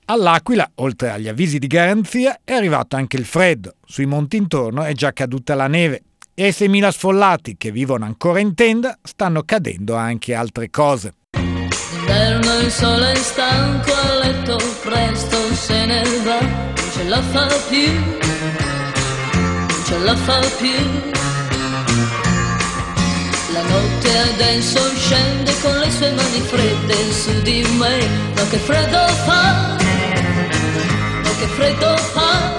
All'Aquila, oltre agli avvisi di garanzia, è arrivato anche il freddo. Sui monti intorno è già caduta la neve e ai 6.000 sfollati che vivono ancora in tenda stanno cadendo anche altre cose. D'inverno il sole è stanco a letto, presto se ne va, non ce la fa più, non ce la fa più. La notte adesso scende con le sue mani fredde su di me, ma che freddo fa, ma che freddo fa.